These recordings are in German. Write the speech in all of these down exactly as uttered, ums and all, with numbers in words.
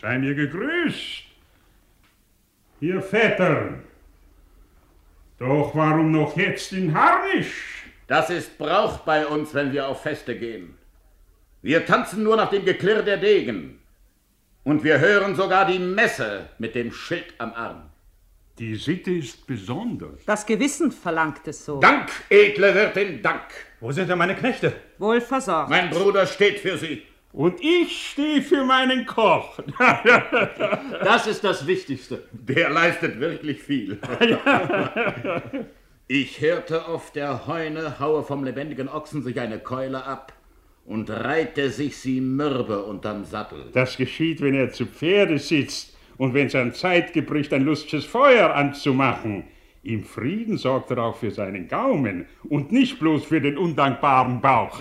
Sei mir gegrüßt. Ihr Vetter. Doch warum noch jetzt in Harnisch? Das ist Brauch bei uns, wenn wir auf Feste gehen. Wir tanzen nur nach dem Geklirr der Degen. Und wir hören sogar die Messe mit dem Schild am Arm. Die Sitte ist besonders. Das Gewissen verlangt es so. Dank, edle Wirtin, Dank. Wo sind denn meine Knechte? Wohl versorgt. Mein Bruder steht für sie. Und ich stehe für meinen Koch. Das ist das Wichtigste. Der leistet wirklich viel. Ich hörte auf der Heune, haue vom lebendigen Ochsen sich eine Keule ab und reihte sich sie mürbe unterm Sattel. Das geschieht, wenn er zu Pferde sitzt und wenn es an Zeit gebricht, ein lustiges Feuer anzumachen. Im Frieden sorgt er auch für seinen Gaumen und nicht bloß für den undankbaren Bauch.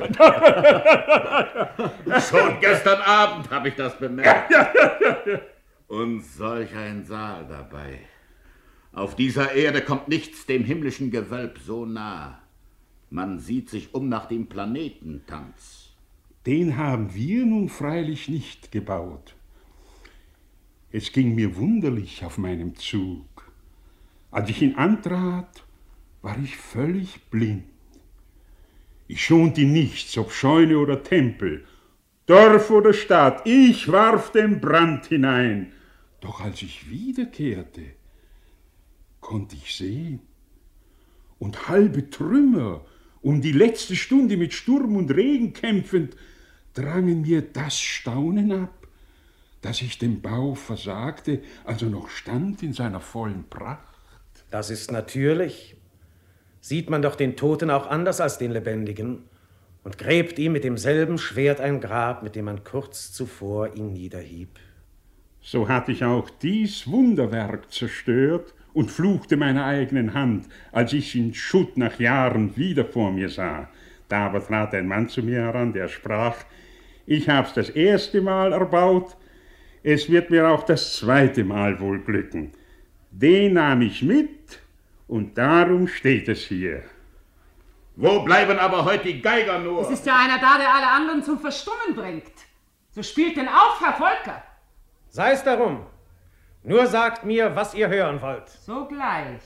Schon gestern Abend habe ich das bemerkt. Und solch ein Saal dabei. Auf dieser Erde kommt nichts dem himmlischen Gewölb so nah. Man sieht sich um nach dem Planetentanz. Den haben wir nun freilich nicht gebaut. Es ging mir wunderlich auf meinem Zug. Als ich ihn antrat, war ich völlig blind. Ich schonte nichts, ob Scheune oder Tempel, Dorf oder Stadt, ich warf den Brand hinein. Doch als ich wiederkehrte, konnte ich sehen. Und halbe Trümmer, um die letzte Stunde mit Sturm und Regen kämpfend, drangen mir das Staunen ab, dass ich dem Bau versagte, als er noch stand in seiner vollen Pracht. Das ist natürlich. Sieht man doch den Toten auch anders als den Lebendigen und gräbt ihm mit demselben Schwert ein Grab, mit dem man kurz zuvor ihn niederhieb. So hatte ich auch dies Wunderwerk zerstört und fluchte meiner eigenen Hand, als ich in Schutt nach Jahren wieder vor mir sah. Da aber trat ein Mann zu mir heran, der sprach: Ich hab's das erste Mal erbaut, es wird mir auch das zweite Mal wohl glücken. Den nahm ich mit und darum steht es hier. Wo bleiben aber heute die Geiger nur? Es ist ja einer da, der alle anderen zum Verstummen bringt. So spielt denn auf, Herr Volker. Sei es darum. Nur sagt mir, was ihr hören wollt. Sogleich.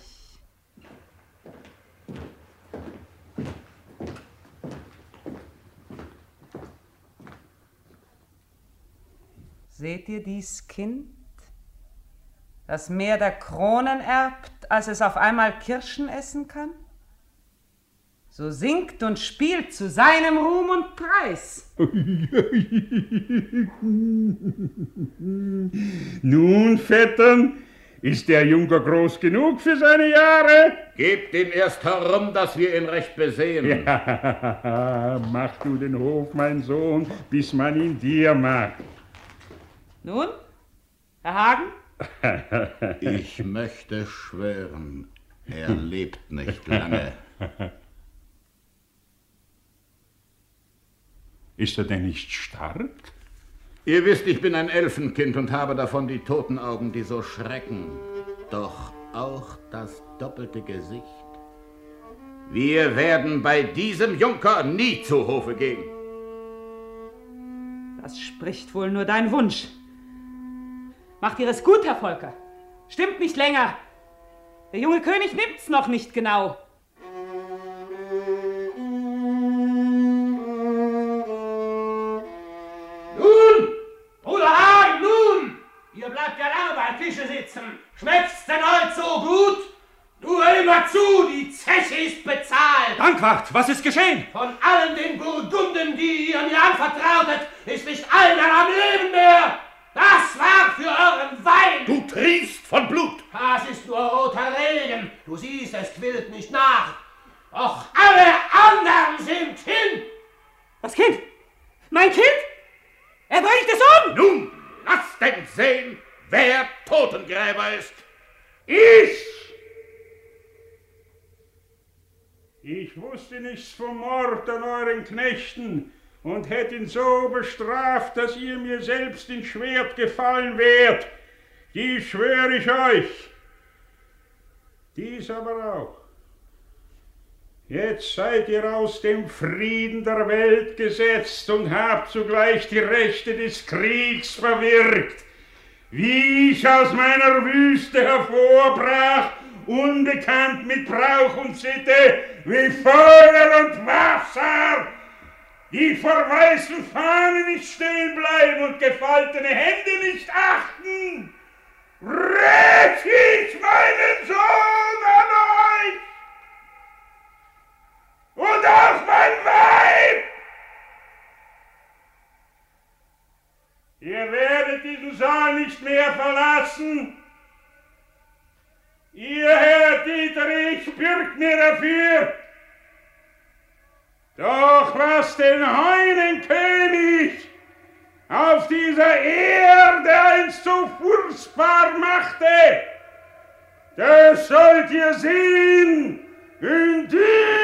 Seht ihr dies Kind, das mehr der Kronen erbt, als es auf einmal Kirschen essen kann? So singt und spielt zu seinem Ruhm und Preis. Nun, Vettern, ist der Junker groß genug für seine Jahre? Gebt ihn erst herum, dass wir ihn recht besehen. Ja, mach du den Hof, mein Sohn, bis man ihn dir macht. Nun, Herr Hagen? Ich möchte schwören, er lebt nicht lange. Ist er denn nicht stark? Ihr wisst, ich bin ein Elfenkind und habe davon die Totenaugen, die so schrecken. Doch auch das doppelte Gesicht. Wir werden bei diesem Junker nie zu Hofe gehen. Das spricht wohl nur dein Wunsch. Macht ihr es gut, Herr Volker? Stimmt nicht länger. Der junge König nimmt's noch nicht genau. Nun, Bruder Hagen, nun! Ihr bleibt ja lange beim Tische sitzen. Schmeckt's denn heute so gut? Nur immer zu, die Zeche ist bezahlt. Dankwart, was ist geschehen? Von allen den Burgunden, die ihr mir anvertrautet, ist nicht einer am Leben mehr. Das war für euren Wein. Du triefst von Blut. Das ist nur roter Regen. Du siehst, es quillt nicht nach. Doch alle anderen sind hin. Das Kind? Mein Kind? Er bringt es um! Nun, lass denn sehen, wer Totengräber ist. Ich! Ich wusste nichts vom Mord an euren Knechten und hätte ihn so bestraft, dass ihr mir selbst ins Schwert gefallen wärt. Dies schwöre ich euch. Dies aber auch. Jetzt seid ihr aus dem Frieden der Welt gesetzt und habt zugleich die Rechte des Kriegs verwirkt. wie ich aus meiner Wüste hervorbrach, unbekannt mit Brauch und Sitte, wie Feuer und Wasser, die vor weißen Fahnen nicht stehen bleiben und gefaltene Hände nicht achten, räch ich meinen Sohn an euch und auf mein Weib. Ihr werdet diesen Saal nicht mehr verlassen. Ihr, Herr Dieterich, bürgt mir dafür. Doch was den Heunenkönig auf dieser Erde einst so furchtbar machte, das sollt ihr sehen in